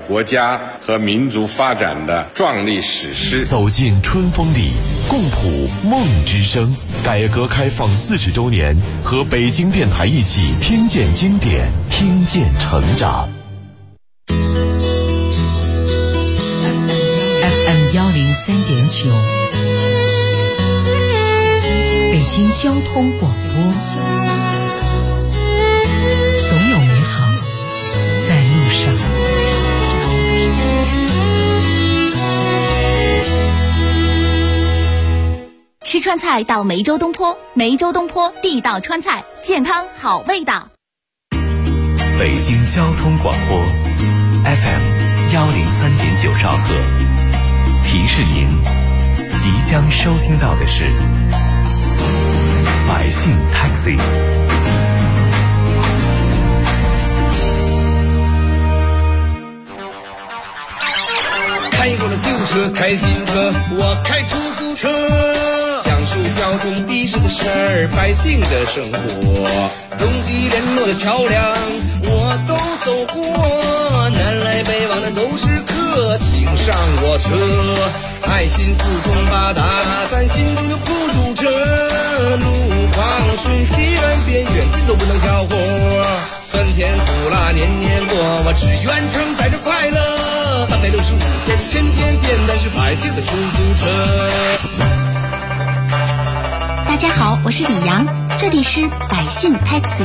国家和民族发展的壮丽史诗。 走进春风里，共谱梦之声。改革开放40周年，和北京电台一起听见经典，听见成长。 FM 103.9，北京交通广播。总有美好在路上。 吃川菜到梅州东坡，梅州东坡地道川菜，健康好味道。 北京交通广播 FM 103.9兆赫，提示您即将收听到的是百姓 Taxi。 开过了旧车，开新车，我开出租车，讲述交通的士的事儿，百姓的生活，东西联络的桥梁我都走过，南来北往的都是客，请上我车，爱心四通八达，咱心中有孤独者，路况顺西远边远近都不能挑活，酸甜苦辣年年过，我只愿承载着快乐，365天天天见，但是百姓的出租车。 大家好，我是李阳，这里是百姓 Taxi。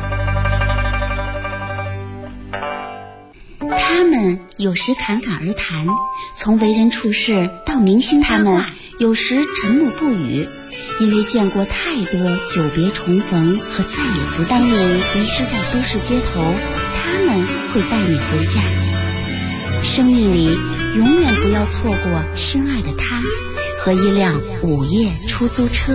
他们有时侃侃而谈，从为人处事到明星他们有时沉默不语，因为见过太多久别重逢和再也不当你遗失在都市街头，他们会带你回家。生命里永远不要错过深爱的他和一辆午夜出租车。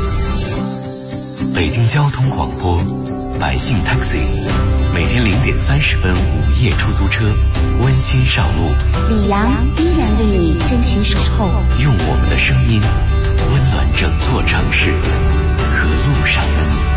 北京交通广播百姓 Taxi， 每天0点30分午夜出租车温馨上路， 李阳依然为你真情守候， 用我们的声音温暖整座城市和路上的你。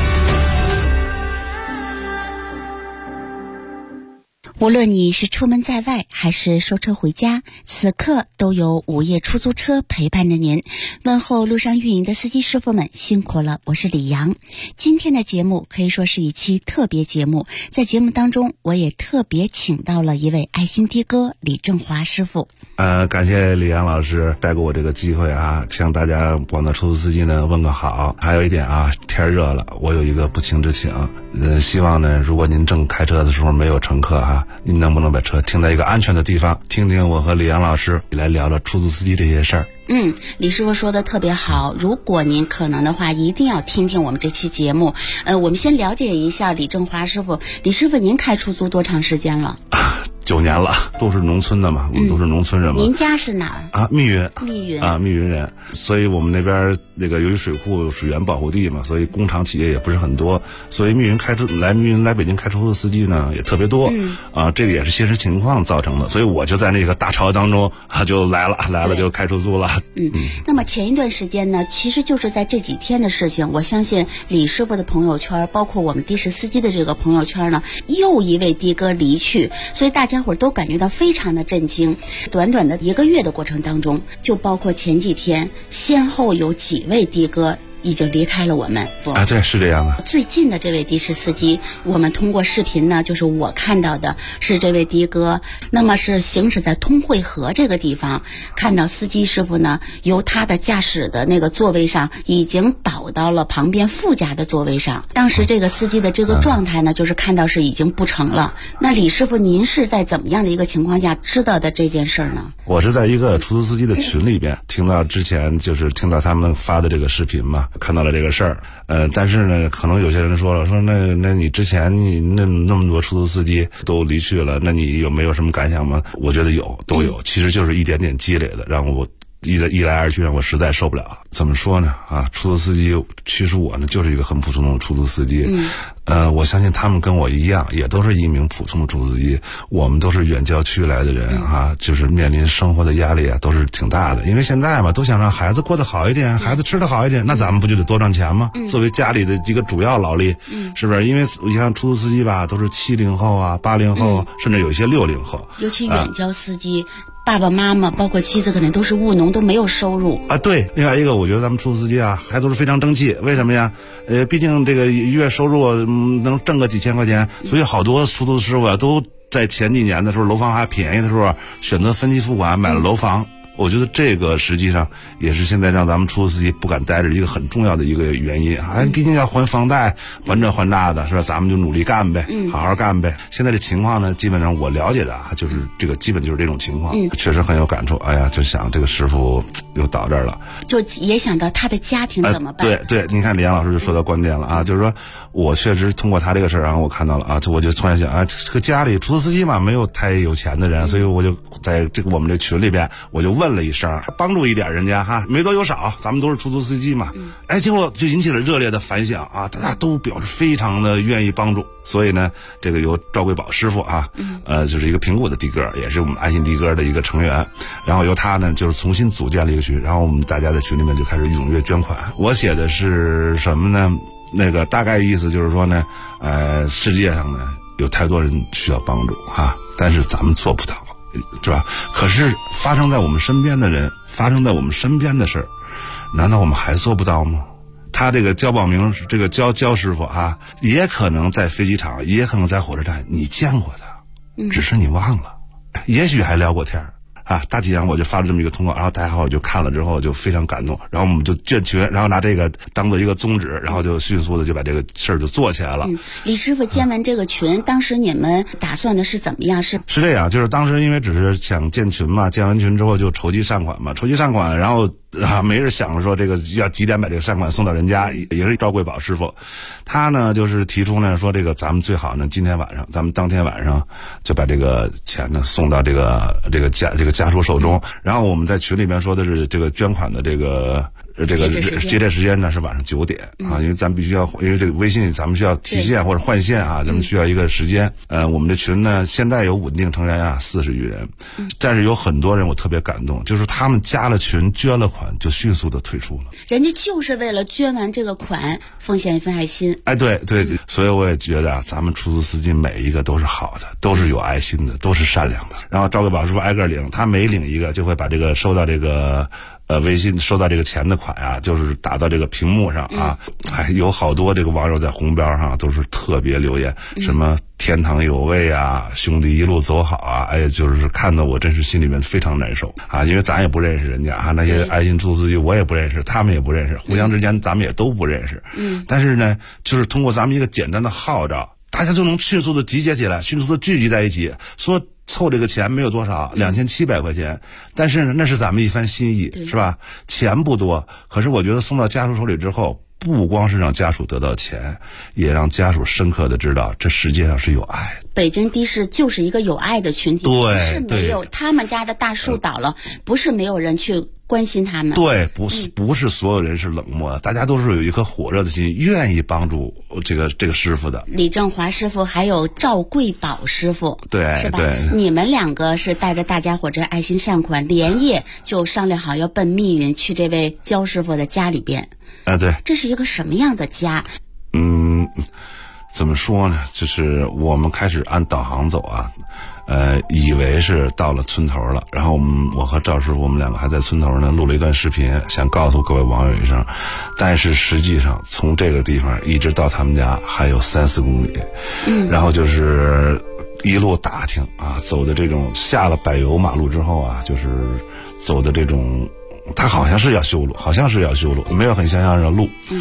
无论你是出门在外还是收车回家，此刻都有午夜出租车陪伴着您。问候路上运营的司机师傅们辛苦了，我是李阳。今天的节目可以说是一期特别节目，在节目当中我也特别请到了一位爱心的哥李正华师傅。 感谢李阳老师带给我这个机会啊，向大家广大出租司机呢问个好。还有一点啊，天热了，我有一个不情之请，希望呢，如果您正开车的时候没有乘客哈，您能不能把车停在一个安全的地方，听听我和李阳老师来聊聊出租司机这些事儿。 李师傅说的特别好，如果您可能的话一定要听听我们这期节目。我们先了解一下李正华师傅。李师傅，您开出租多长时间了 ？9年了，都是农村的嘛，我们都是农村人嘛。 您家是哪儿啊？密云啊， 密云人。所以我们那边那个由于水库水源保护地嘛，所以工厂企业也不是很多，所以密云来北京开出租司机呢也特别多。这个也是现实情况造成的，所以我就在那个大潮当中就来了就开出租了。 那么前一段时间呢，其实就是在这几天的事情，我相信李师傅的朋友圈，包括我们的士司机的这个朋友圈呢，又一位的哥离去，所以大家伙都感觉到非常的震惊。短短的1个月的过程当中，就包括前几天先后有几位的哥已经离开了我们。 对，是这样的。 最近的这位的士司机，我们通过视频呢，就是我看到的是这位的哥，那么是行驶在通惠河这个地方，看到司机师傅呢，由他的驾驶的那个座位上已经倒到了旁边副驾的座位上。当时这个司机的这个状态呢，就是看到是已经不成了。那李师傅，您是在怎么样的一个情况下知道的这件事儿呢？ 我是在一个出租司机的群里边听到他们发的这个视频嘛，看到了这个事儿。但是呢，可能有些人说那你之前你那么多出租司机都离去了，那你有没有什么感想吗？我觉得都有，其实就是一点点积累的，让我一来二去让我实在受不了。怎么说呢？出租司机其实我呢就是一个很普通的出租司机。我相信他们跟我一样，也都是一名普通的出租司机。我们都是远郊区来的人就是面临生活的压力都是挺大的。因为现在嘛，都想让孩子过得好一点，孩子吃得好一点，那咱们不就得多赚钱吗？作为家里的一个主要劳力，是不是？因为你看出租司机吧，都是70后啊、80后，甚至有一些60后， 尤其远郊司机。爸爸妈妈包括妻子可能都是务农，都没有收入对，另外一个我觉得咱们出租司机还都是非常争气。为什么呀？毕竟这个月收入能挣个几千块钱，所以好多出租师傅都在前几年的时候楼房还便宜的时候选择分期付款买了楼房。我觉得这个实际上也是现在让咱们出租司机不敢待着一个很重要的一个原因毕竟要还房贷，还这还那的，是吧？咱们就努力干呗，好好干呗。现在这情况呢，基本上我了解的就是这个，基本就是这种情况。确实很有感触。哎呀，就想这个师傅又到这儿了， 就也想到他的家庭怎么办？ 对，你看李阳老师就说到关键了就是说我确实通过他这个事儿，然后我看到了我就突然想这个家里出租司机嘛，没有太有钱的人，所以我就在这个我们这群里边，我就问了一声，帮助一点人家没多有少，咱们都是出租司机嘛。结果就引起了热烈的反响大家都表示非常的愿意帮助。所以呢，这个由赵贵宝师傅就是一个平谷的的哥，也是我们爱心的哥的一个成员，然后由他呢就是重新组建了一个群，然后我们大家在群里面就开始踊跃捐款。我写的是什么呢？那个大概意思就是说呢，世界上呢有太多人需要帮助但是咱们做不到，是吧？可是发生在我们身边的人，发生在我们身边的事儿，难道我们还做不到吗？他这个焦宝明，这个焦师傅也可能在飞机场，也可能在火车站，你见过他，只是你忘了，也许还聊过天大体上我就发了这么一个通告，然后大家伙就看了之后就非常感动，然后我们就建群，然后拿这个当做一个宗旨，然后就迅速的就把这个事儿就做起来了。 李师傅建完这个群，当时你们打算的是怎么样？是这样，就是当时因为只是想建群嘛，建完群之后就筹集善款嘛，然后没人想着说这个要几点把这个善款送到人家，也是赵贵宝师傅，他呢就是提出呢说这个咱们最好呢今天晚上，咱们当天晚上就把这个钱呢送到这个家属手中，然后我们在群里面说的是这个捐款的这个接待时间呢是晚上9点因为咱们必须要，因为这个微信咱们需要提现或者换现咱们需要一个时间。我们这群呢现在有稳定成员40余人，但是有很多人我特别感动，就是他们加了群捐了款就迅速的退出了， 人家就是为了捐完这个款奉献一份爱心。 对，所以我也觉得咱们出租司机每一个都是好的，都是有爱心的，都是善良的。然后赵贵宝师傅挨个领，他每领一个就会把这个收到这个微信收到这个钱的款就是打到这个屏幕上有好多这个网友在红标上都是特别留言，什么天堂有味兄弟一路走好就是看到我真是心里面非常难受因为咱也不认识人家那些爱心出租司机我也不认识，他们也不认识，互相之间咱们也都不认识但是呢就是通过咱们一个简单的号召，大家就能迅速的集结起来，迅速的聚集在一起，说凑这个钱没有多少，2700块钱，但是呢，那是咱们一番心意，是吧？钱不多，可是我觉得送到家属手里之后，不光是让家属得到钱，也让家属深刻的知道这世界上是有爱的。 北京的士就是一个有爱的群体，不是没有他们家的大树倒了，不是没有人去关心他们。 对，不是所有人是冷漠的，大家都是有一颗火热的心，愿意帮助这个师傅的。 李正华师傅还有赵贵宝师傅， 对， 是吧？ 对， 你们两个是带着大家伙这爱心善款，连夜就商量好要奔密云去这位焦师傅的家里边。 对， 这是一个什么样的家？ 怎么说呢？就是我们开始按导航走以为是到了村头了，然后我和赵师傅我们两个还在村头呢录了一段视频，想告诉各位网友一声，但是实际上从这个地方一直到他们家还有3-4公里，然后就是一路打听走的这种下了柏油马路之后就是走的这种，它好像是要修路，没有很像样的路。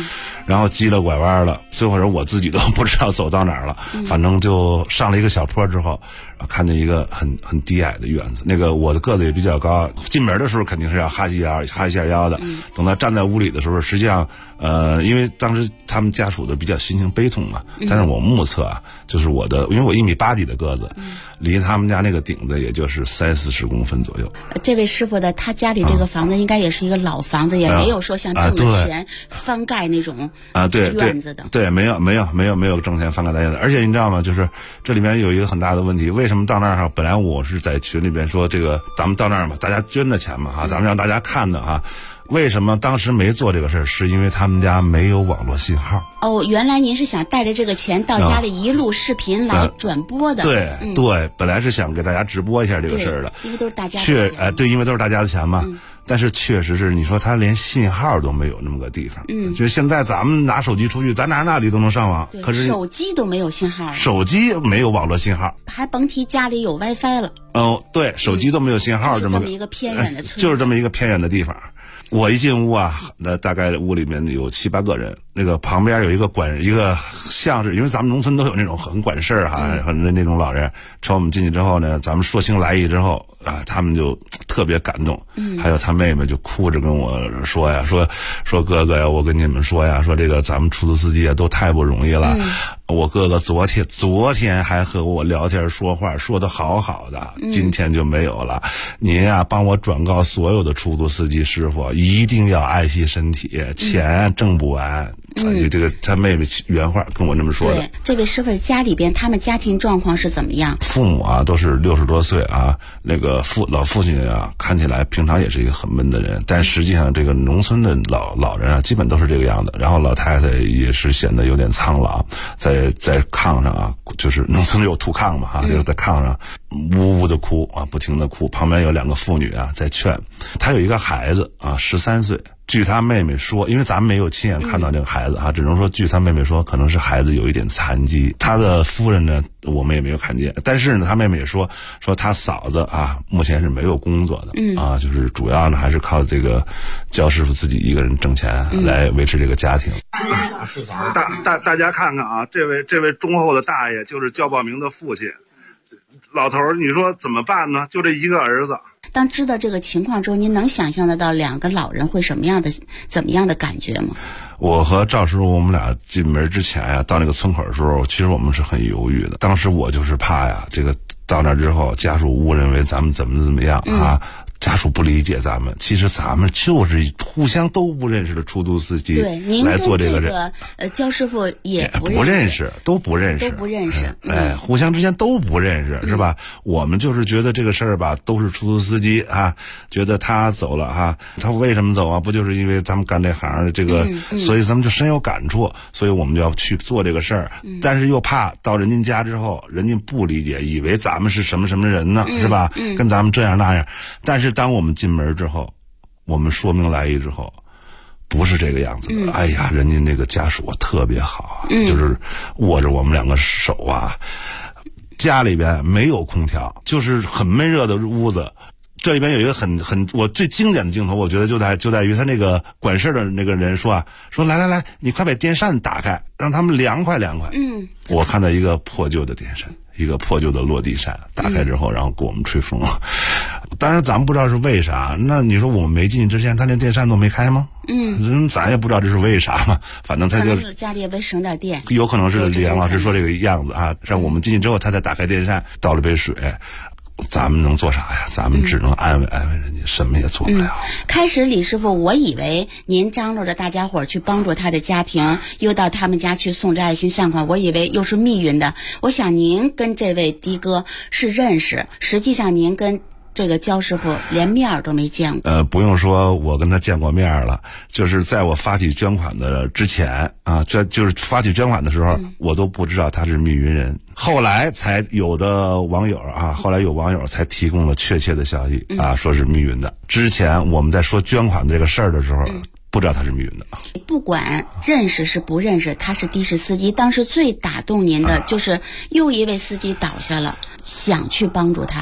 然后急了拐弯了，最后我自己都不知道走到哪儿了，反正就上了一个小坡之后，看见一个很低矮的院子。那个我的个子也比较高，进门的时候肯定是要哈一下腰的。等到站在屋里的时候，实际上因为当时他们家属的比较心情悲痛嘛，但是我目测啊，就是因为我1.8米的个子，离他们家那个顶子也就是30-40公分左右。 这位师傅的他家里这个房子应该也是一个老房子，也没有说像挣了钱翻盖那种院子的。 对，没有挣钱翻盖的院子。而且你知道吗？就是这里面有一个很大的问题，为什么到那儿本来我是在群里边说这个咱们到那儿嘛，大家捐的钱嘛咱们让大家看的为什么当时没做这个事儿？是因为他们家没有网络信号。 哦，原来您是想带着这个钱到家里一路视频来转播的。 对，本来是想给大家直播一下这个事儿的， 因为都是大家的钱。 对，因为都是大家的钱嘛。但是确实是，你说他连信号都没有那么个地方。就是现在咱们拿手机出去，咱哪里都能上网，可是手机都没有信号， 手机没有网络信号， 还甭提家里有 WiFi 了。 对，手机都没有信号， 这么一个偏远的村， 就是这么一个偏远的地方。我一进屋那大概屋里面有7-8个人，那个旁边有一个像是，因为咱们农村都有那种很管事儿很那种老人，瞅我们进去之后呢，咱们说清来意之后他们就特别感动。还有他妹妹就哭着跟我说呀，说哥哥呀，我跟你们说呀，说这个咱们出租司机都太不容易了。我哥哥昨天还和我聊天说话，说得好好的，今天就没有了。您帮我转告所有的出租司机师傅，一定要爱惜身体，钱挣不完。这个他妹妹原话跟我这么说的。 对，这位师傅家里边他们家庭状况是怎么样？ 父母都是60多岁那个老父亲看起来平常也是一个很闷的人，但实际上这个农村的老人基本都是这个样子。然后老太太也是显得有点苍老，在炕上就是农村有土炕嘛就是在炕上呜呜的哭不停的哭。旁边有2个妇女在劝。他有一个孩子13岁。据他妹妹说，因为咱们没有亲眼看到这个孩子只能说据他妹妹说，可能是孩子有一点残疾。他的夫人呢，我们也没有看见。但是呢，他妹妹也说他嫂子目前是没有工作的就是主要呢还是靠这个焦师傅自己一个人挣钱来维持这个家庭。大家看看这位忠厚的大爷就是焦宝明的父亲。老头儿，你说怎么办呢？就这一个儿子。 当知道这个情况之后，您能想象得到2个老人会怎么样的感觉吗？ 我和赵师傅我们俩进门之前到那个村口的时候，其实我们是很犹豫的。当时我就是怕这个到那之后，家属误认为咱们怎么样家属不理解咱们，其实咱们就是互相都不认识的出租司机来做这个人。 焦师傅也不认识，都不认识。互相之间都不认识，是吧？我们就是觉得这个事儿都是出租司机觉得他走了他为什么走不就是因为咱们干这行这个，所以咱们就深有感触，所以我们就要去做这个事儿。但是又怕到人家家之后，人家不理解，以为咱们是什么什么人呢，是吧？跟咱们这样那样。但是当我们进门之后，我们说明来意之后，不是这个样子的。哎呀，人家那个家属特别好就是握着我们2个手家里边没有空调，就是很闷热的屋子。这里边有一个我最经典的镜头，我觉得就在于他那个管事的那个人说来，你快把电扇打开，让他们凉快。我看到一个破旧的电扇，一个破旧的落地扇，打开之后然后给我们吹风。当然咱们不知道是为啥，那你说我们没进去之前他连电扇都没开吗？咱也不知道这是为啥嘛，反正他就家里也为省点电， 有可能是李阳老师说这个样子让我们进去之后他才打开电扇，倒了杯水。咱们能做啥呀？咱们只能安慰人家，什么也做不了。 开始李师傅，我以为您张罗着大家伙去帮助他的家庭，又到他们家去送这爱心善款，我以为又是密云的。我想您跟这位的哥是认识，实际上您跟这个焦师傅连面都没见过。 不用说我跟他见过面了，就是在我发起捐款的之前就是发起捐款的时候，我都不知道他是密云人。后来才有的网友后来有网友才提供了确切的消息说是密云的。之前我们在说捐款这个事儿的时候，不知道他是密云的。 不管认识是不认识，他是的士司机。当时最打动您的就是又一位司机倒下了，想去帮助他们。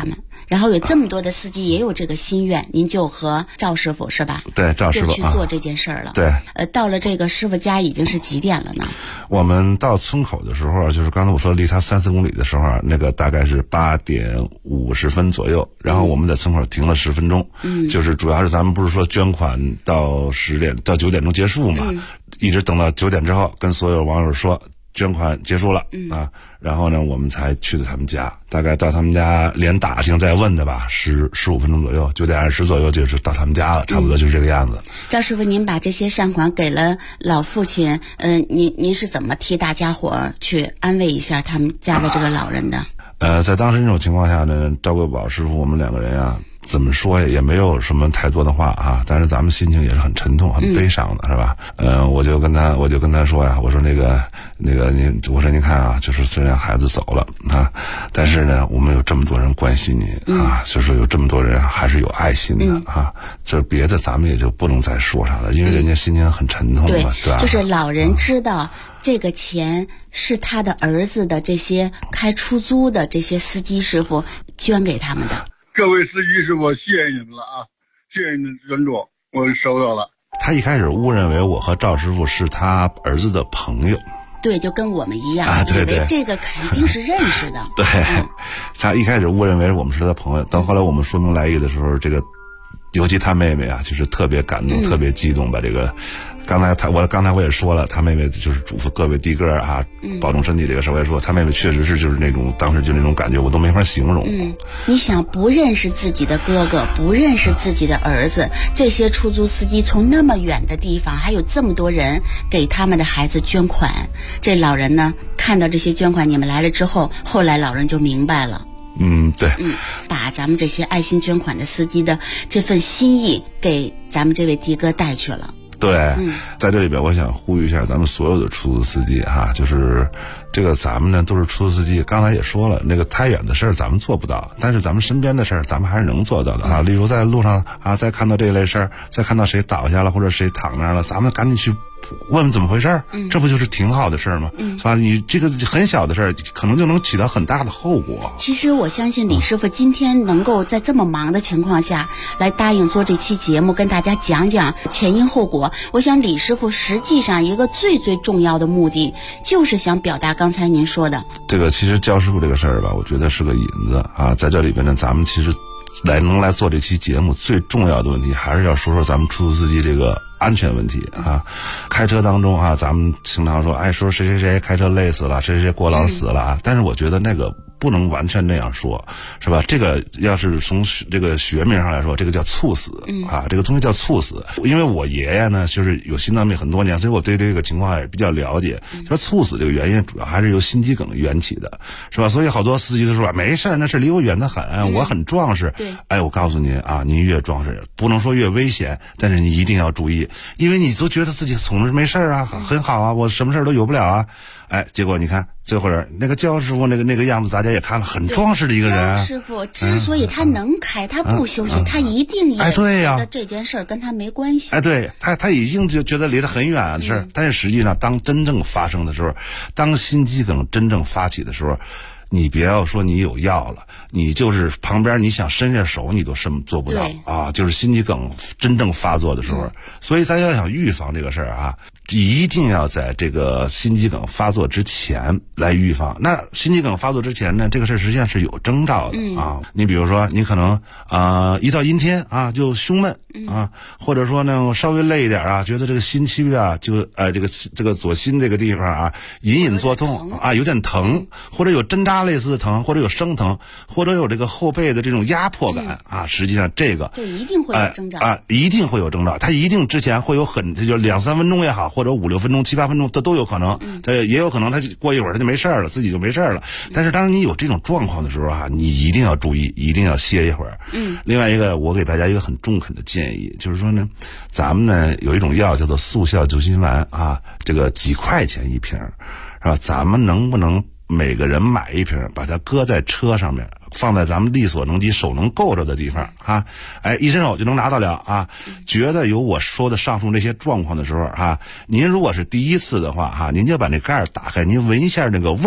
然后有这么多的司机也有这个心愿，您就和赵师傅是吧？ 对，赵师傅就去做这件事儿了。 对， 到了这个师傅家已经是几点了呢？ 我们到村口的时候，就是刚才我说离他3-4公里的时候，那个大概是8点50分左右，然后我们在村口停了10分钟。就是主要是咱们不是说捐款到9点钟结束嘛，一直等到9点之后，跟所有网友说捐款结束了啊，然后呢，我们才去的他们家，大概到他们家连打听再问的吧，15分钟左右，9点20左右就是到他们家了，差不多就是这个样子。 赵师傅，您把这些善款给了老父亲，您是怎么替大家伙去安慰一下他们家的这个老人的？ 在当时这种情况下呢，赵贵宝师傅我们2个人啊，怎么说也没有什么太多的话啊，但是咱们心情也是很沉痛、很悲伤的，是吧？我就跟他说呀，我说那个我说您看啊，就是虽然孩子走了啊，但是呢，我们有这么多人关心您啊，就是有这么多人还是有爱心的啊，这别的咱们也就不能再说啥了，因为人家心情很沉痛嘛，对吧？ 就是老人知道。这个钱是他的儿子的这些开出租的这些司机师傅捐给他们的。 各位司机师傅，谢谢你们了啊！谢谢你们的尊重，我收到了。 他一开始误认为我和赵师傅是他儿子的朋友。 对，就跟我们一样， 对对， 以为这个肯定是认识的。 对，他一开始误认为我们是他朋友，到后来我们说明来意的时候，这个尤其他妹妹啊，就是特别感动、特别激动，把这个。刚才我也说了，他妹妹就是嘱咐各位的哥啊，保重身体这个事我也说，他妹妹确实是就是那种当时就那种感觉，我都没法形容。 你想不认识自己的哥哥，不认识自己的儿子，这些出租司机从那么远的地方，还有这么多人给他们的孩子捐款，这老人呢看到这些捐款，你们来了之后，后来老人就明白了。 对， 把咱们这些爱心捐款的司机的这份心意给咱们这位的哥带去了。 对，在这里边我想呼吁一下咱们所有的出租司机哈，就是这个咱们呢都是出租司机，刚才也说了，那个太远的事儿咱们做不到，但是咱们身边的事儿咱们还是能做到的啊。例如在路上啊，再看到这类事儿，再看到谁倒下了或者谁躺那儿了，咱们赶紧去问问怎么回事儿，这不就是挺好的事儿吗？是吧？你这个很小的事儿，可能就能起到很大的后果。 其实我相信李师傅今天能够在这么忙的情况下来答应做这期节目，跟大家讲讲前因后果。我想李师傅实际上一个最重要的目的，就是想表达刚才您说的这个。其实焦师傅这个事儿吧，我觉得是个引子啊。在这里边呢，咱们其实能来做这期节目，最重要的问题还是要说说咱们出租司机这个安全问题啊。开车当中啊，咱们经常说说谁谁谁开车累死了，谁谁谁过劳死了啊，但是我觉得那个不能完全那样说，是吧？这个要是从这个学名上来说，这个叫猝死啊，这个东西叫猝死。因为我爷爷呢，就是有心脏病很多年，所以我对这个情况也比较了解。说猝死这个原因主要还是由心肌梗缘起的，是吧？所以好多司机都说没事，那事离我远得很，我很壮实。哎，我告诉您啊，您越壮实，不能说越危险，但是你一定要注意，因为你都觉得自己总是没事啊，很好啊，我什么事都有不了啊。哎，结果你看最后那个焦师傅那个样子，大家也看了，很壮实的一个人。 焦师傅之所以他能开，他不休息，他一定也觉得这件事跟他没关系。 对，他已经就觉得离得很远的事儿，但是实际上当真正发生的时候，当心肌梗真正发起的时候，你别要说你有药了，你就是旁边你想伸下手你都做不到啊！就是心肌梗真正发作的时候，所以咱要想预防这个事儿啊，一定要在这个心肌梗发作之前来预防。那心肌梗发作之前呢，这个事儿实际上是有征兆的啊。你比如说，你可能一到阴天啊就胸闷啊，或者说呢稍微累一点啊，觉得这个心区啊就这个左心这个地方啊隐隐作痛啊，有点疼，或者有针扎类似的疼，或者有生疼，或者有这个后背的这种压迫感啊，实际上这个一定会有征兆一定会有征兆，它一定之前会有就2-3分钟也好，或者5-6分钟、7-8分钟，它都有可能。也有可能它过一会儿它就没事了，自己就没事了。但是当你有这种状况的时候啊，你一定要注意，一定要歇一会儿。另外一个，我给大家一个很中肯的建议，就是说呢，咱们呢有一种药叫做速效救心丸啊，这个几块钱一瓶，是吧？咱们能不能每个人买一瓶，把它搁在车上面，放在咱们力所能及、手能够着的地方啊，哎，一伸手就能拿到了啊。觉得有我说的上述这些状况的时候啊，您如果是第一次的话哈，您就把那盖儿打开，您闻一下那个味儿。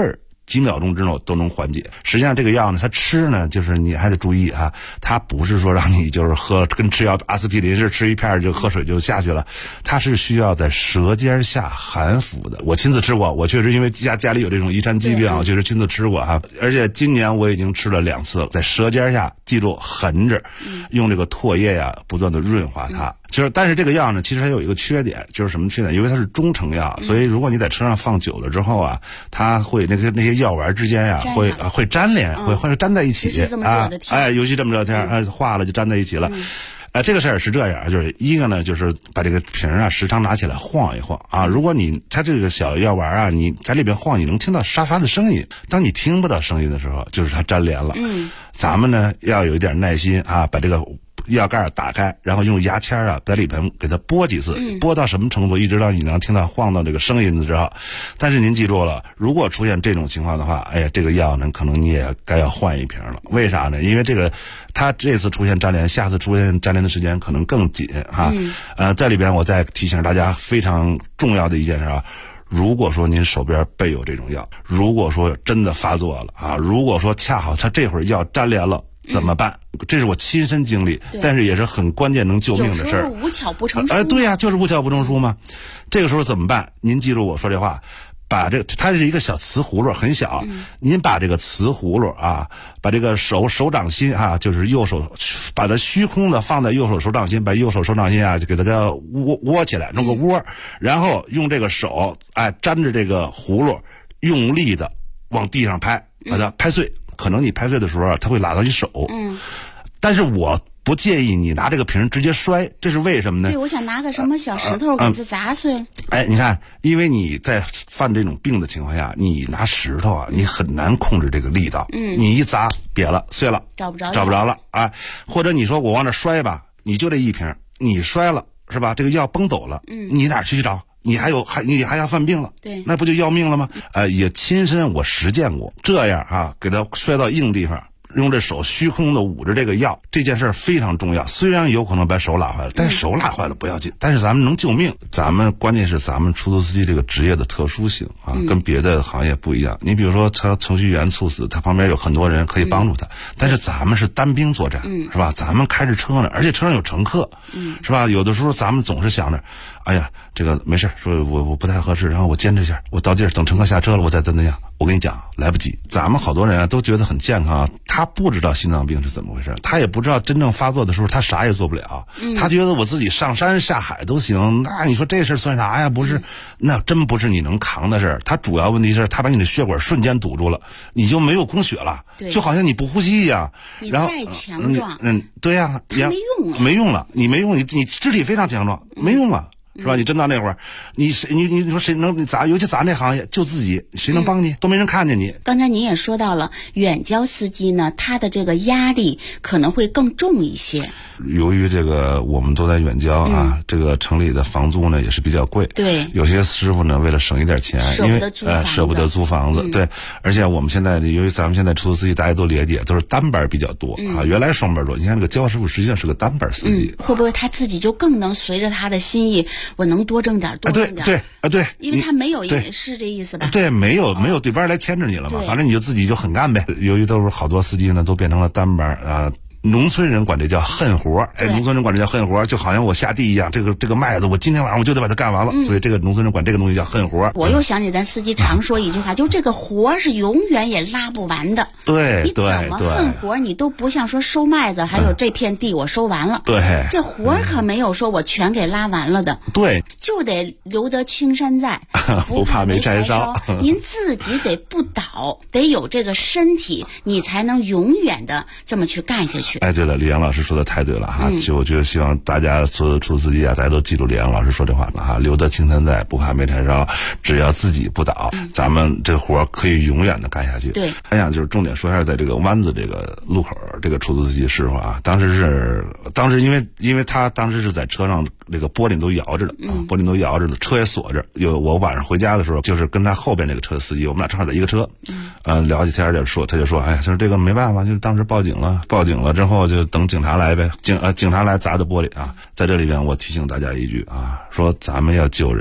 几秒钟之内都能缓解。实际上这个药呢，它吃呢，就是你还得注意啊，它不是说让你就是喝跟吃药阿司匹林是吃一片就喝水就下去了，它是需要在舌尖下含服的。我亲自吃过，我确实因为家里有这种遗传疾病，我确实亲自吃过哈。而且今年我已经吃了2次了，在舌尖下记住横着，用这个唾液呀不断的润滑它。就是但是这个药呢，其实还有一个缺点，就是什么缺点？因为它是中成药，所以如果你在车上放久了之后啊，它会那些药丸之间呀会粘连，会粘在一起啊。尤其这么热天，化了就粘在一起了。这个事儿是这样，就是一个呢，就是把这个瓶啊时常拿起来晃一晃啊。如果它这个小药丸啊，你在里边晃，你能听到沙沙的声音。当你听不到声音的时候，就是它粘连了。咱们呢要有一点耐心啊，把这个药盖打开，然后用牙签啊在里边给它拨几次，拨到什么程度，一直到你能听到晃到这个声音的时候。但是您记住了，如果出现这种情况的话，哎呀，这个药呢可能你也该要换一瓶了。为啥呢？因为这个它这次出现粘连，下次出现粘连的时间可能更紧哈。在里边我再提醒大家非常重要的一件事啊。如果说您手边备有这种药，如果说真的发作了啊，如果说恰好它这会儿药粘连了，怎么办？这是我亲身经历，但是也是很关键能救命的事儿。 有时候无巧不成书。 对呀，就是无巧不成书嘛。这个时候怎么办？您记住我说这话，把它是一个小瓷葫芦，很小。您把这个瓷葫芦啊，把这个手掌心啊，就是右手，把它虚空的放在右手手掌心，把右手手掌心啊就给它窝起来，弄个窝，然后用这个手粘着这个葫芦，用力的往地上拍，把它拍碎。可能你拍碎的时候啊，它会拉到你手。但是我不建议你拿这个瓶直接摔，这是为什么呢？ 对，我想拿个什么小石头给它砸碎。 你看，因为你在犯这种病的情况下，你拿石头啊，你很难控制这个力道。你一砸瘪了碎了，找不着了啊。或者你说我往那摔吧，你就这一瓶，你摔了是吧？这个药崩走了，你哪去找？你还要犯病了， 对， 那不就要命了吗？也亲身我实践过，这样啊，给他摔到硬地方，用这手虚空的捂着这个药，这件事非常重要。虽然有可能把手拉坏了，但是手拉坏了不要紧，但是咱们能救命。咱们关键是咱们出租司机这个职业的特殊性啊，跟别的行业不一样。你比如说他程序员猝死，他旁边有很多人可以帮助他，但是咱们是单兵作战，是吧？咱们开着车呢，而且车上有乘客，是吧？有的时候咱们总是想着，哎呀，这个没事，说我不太合适，然后我坚持一下，我到地儿等乘客下车了，我再怎么样。我跟你讲，来不及。咱们好多人啊都觉得很健康啊，他不知道心脏病是怎么回事，他也不知道真正发作的时候他啥也做不了。他觉得我自己上山下海都行，那你说这事算啥呀？不是，那真不是你能扛的事儿。他主要问题是他把你的血管瞬间堵住了，你就没有供血了，就好像你不呼吸一样。然后你再强壮， 对呀，没用了，你没用，你肢体非常强壮，没用了。是吧？你真到那会儿，你说谁能尤其咱这行业就自己，谁能帮你？都没人看见你。 刚才您也说到了，远郊司机呢，他的这个压力可能会更重一些。 由于这个我们都在远郊啊，这个城里的房租呢也是比较贵。对，有些师傅呢为了省一点钱，因为舍不得租房子。对，而且我们现在由于咱们现在出租司机大家都了解，都是单班比较多啊，原来双班多。你看这个焦师傅实际上是个单班司机， 会不会他自己就更能随着他的心意？我能多挣点，多挣点。 对， 因为他没有是这意思吧？ 对，没有对班来牵制你了嘛，反正你就自己就很干呗。由于都是好多司机呢，都变成了单班啊。农村人管这叫恨活，农村人管这叫恨活，就好像我下地一样，这个麦子我今天晚上我就得把它干完了，所以这个农村人管这个东西叫恨活。我又想起咱司机常说一句话，就这个活是永远也拉不完的。 对， 你怎么恨活，你都不像说收麦子，还有这片地我收完了。 对， 这活可没有说我全给拉完了的。 对， 就得留得青山在， 不怕没柴烧。 您自己得不倒，得有这个身体，你才能永远的这么去干下去。 对了，李阳老师说的太对了哈，我就希望大家所有出租司机啊，大家都记住李阳老师说这话呢哈，留得青山在，不怕没柴烧，只要自己不倒，咱们这活可以永远的干下去。对，还想就是重点说一下，在这个湾子这个路口，这个出租司机师傅啊，当时因为他当时是在车上，这个玻璃都摇着的啊，玻璃都摇着的，车也锁着。我晚上回家的时候，就是跟他后边那个车的司机，我们俩正好在一个车，聊起天他就说，哎呀，就是这个没办法，就是当时报警了之后就等警察来呗，警察来砸的玻璃啊。在这里边我提醒大家一句啊，说咱们要救人，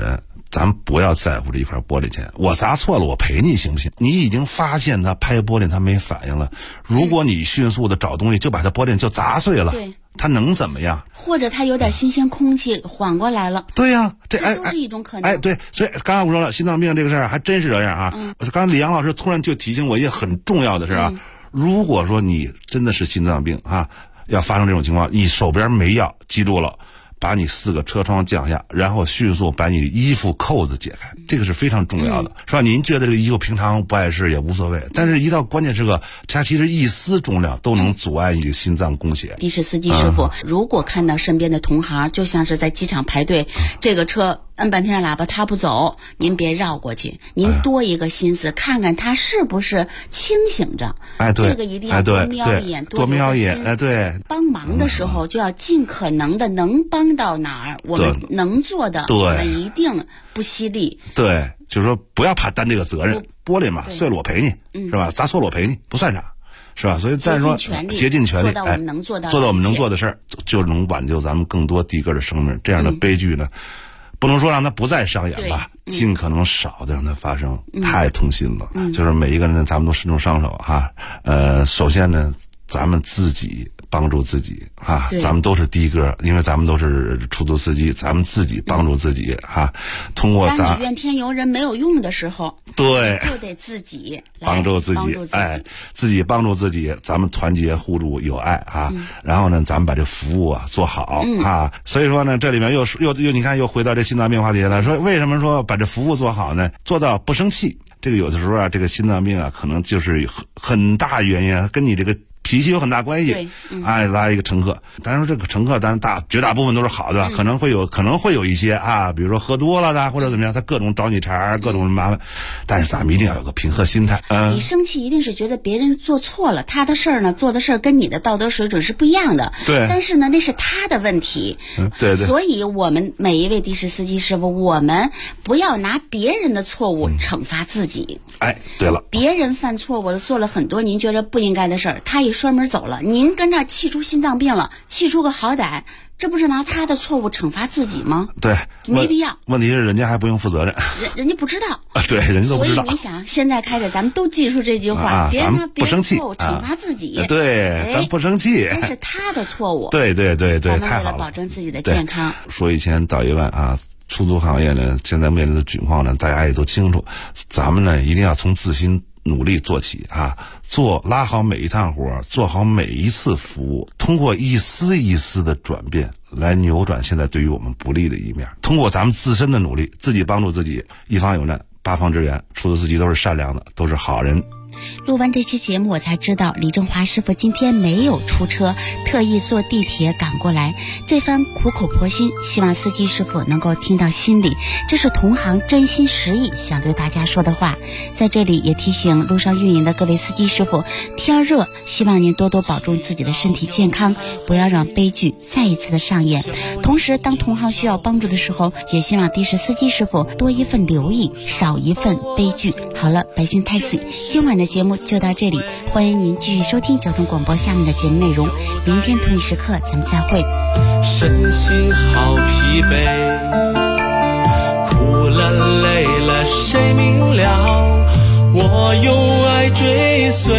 咱不要在乎这一块玻璃钱，我砸错了我赔你行不行？你已经发现他拍玻璃他没反应了，如果你迅速的找东西就把他玻璃就砸碎了， 对， 他能怎么样？ 或者他有点新鲜空气缓过来了。 对呀， 这都是一种可能。 对，所以刚才我说了，心脏病这个事儿还真是这样啊。刚才李阳老师突然就提醒我一个很重要的事啊，如果说你真的是心脏病啊，要发生这种情况，你手边没药，记住了。把你4个车窗降下，然后迅速把你衣服扣子解开，这个是非常重要的，是吧？您觉得这个衣服平常不碍事也无所谓，但是一到关键时刻，它其实一丝重量都能阻碍你的心脏供血。 的士司机师傅，如果看到身边的同行就像是在机场排队，这个车摁半天喇叭他不走，您别绕过去，您多一个心思，看看他是不是清醒着。 对， 这个一定要多瞄一眼， 多瞄一眼。对， 帮忙的时候就要尽可能的能帮到哪儿，我们能做的，我们一定不惜力。 对，就是说不要怕担这个责任，玻璃嘛，碎了我赔你，是吧？砸错了我赔你，不算啥。是吧？所以再说竭尽全力， 做到我们能做到， 做到我们能做的事儿，就能挽救咱们更多的哥的生命。这样的悲剧呢，不能说让它不再上演吧，尽可能少的让它发生，太痛心了。就是每一个人，咱们都伸出双手哈。首先呢，咱们自己帮助自己啊，咱们都是的哥，因为咱们都是出租司机，咱们自己帮助自己啊。通过当你怨天尤人没有用的时候， 对， 就得自己帮助自己，自己帮助自己，咱们团结互助有爱啊。然后呢，咱们把这服务啊做好啊。所以说呢，这里面又你看又回到这心脏病话题了。说为什么说把这服务做好呢？做到不生气。这个有的时候啊，这个心脏病啊，可能就是很大原因啊，跟你这个脾气有很大关系。拉一个乘客，当然说这个乘客，当然绝大部分都是好的，可能会有一些啊，比如说喝多了的或者怎么样，他各种找你茬，各种麻烦。但是咱们一定要有个平和心态。 你生气一定是觉得别人做错了，他的事儿呢，做的事儿跟你的道德水准是不一样的。 对。 但是呢，那是他的问题。 对。 所以我们每一位的士司机师傅，我们不要拿别人的错误惩罚自己。 对了， 别人犯错误了，做了很多您觉得不应该的事儿，他一摔门走了，您跟这儿气出心脏病了，气出个好歹，这不是拿他的错误惩罚自己吗？ 对， 没必要。 问题是人家还不用负责任， 人家不知道。 对，人家都不知道。 所以你想，现在开始咱们都记住这句话，别拿别人错误惩罚自己。 对，咱不生气， 那是他的错误。 对， 咱们太好了。 为了保证自己的健康。 说以前到1万啊。出租行业呢，现在面临的情况呢，大家也都清楚。咱们呢，一定要从自心努力做起啊，拉好每一趟活，做好每一次服务，通过一丝一丝的转变来扭转现在对于我们不利的一面。通过咱们自身的努力，自己帮助自己，一方有难，八方支援。出租司机都是善良的，都是好人。 录完这期节目，我才知道李正华师傅今天没有出车，特意坐地铁赶过来。这番苦口婆心，希望司机师傅能够听到心里，这是同行真心实意想对大家说的话。在这里也提醒路上运营的各位司机师傅，天热，希望您多多保重自己的身体健康，不要让悲剧再一次的上演。同时，当同行需要帮助的时候，也希望的士司机师傅多一份留意，少一份悲剧。好了，百姓太子，今晚的节目就到这里，欢迎您继续收听交通广播下面的节目内容。明天同一时刻咱们再会。 身心好疲惫，苦了累了谁明了，我用爱追随。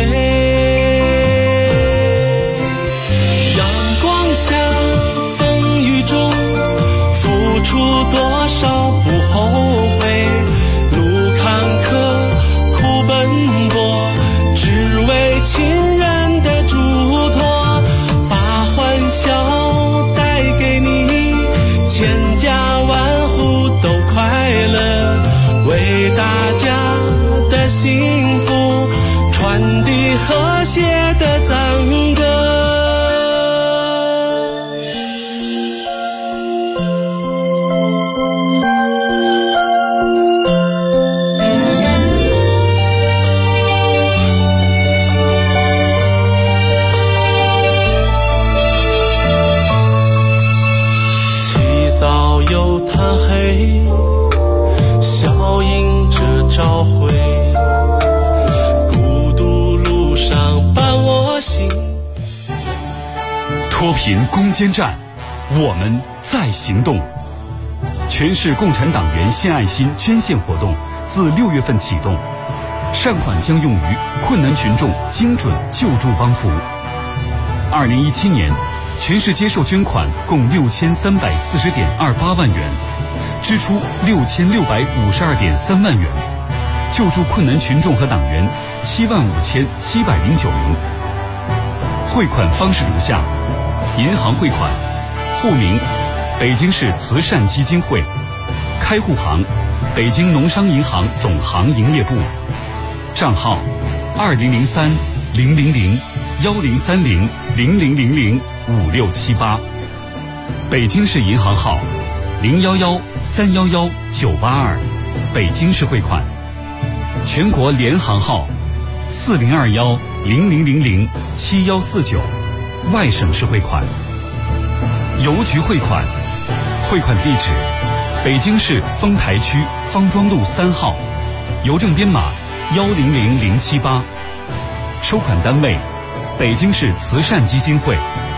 阳光下风雨中付出多少不后悔，路坎坷苦奔波，只为亲人的嘱托，把欢笑带给你，千家万户都快乐，为大家的幸福传递和谐的赞歌。笑迎着朝晖，孤独路上伴我行。 脱贫攻坚战，我们在行动。 全市共产党员献爱心捐献活动自6月份启动，善款将用于困难群众精准救助帮扶。2017年，全市接受捐款共6340.28万元，支出6652.3万元，救助困难群众和党员75709名。汇款方式如下：银行汇款，户名北京市慈善基金会，开户行北京农商银行总行营业部，账号20030010300000005678，北京市银行号011311982，北京市汇款，全国联行号402100007149，外省市汇款。邮局汇款，汇款地址北京市丰台区方庄路3号，邮政编码100078，收款单位北京市慈善基金会，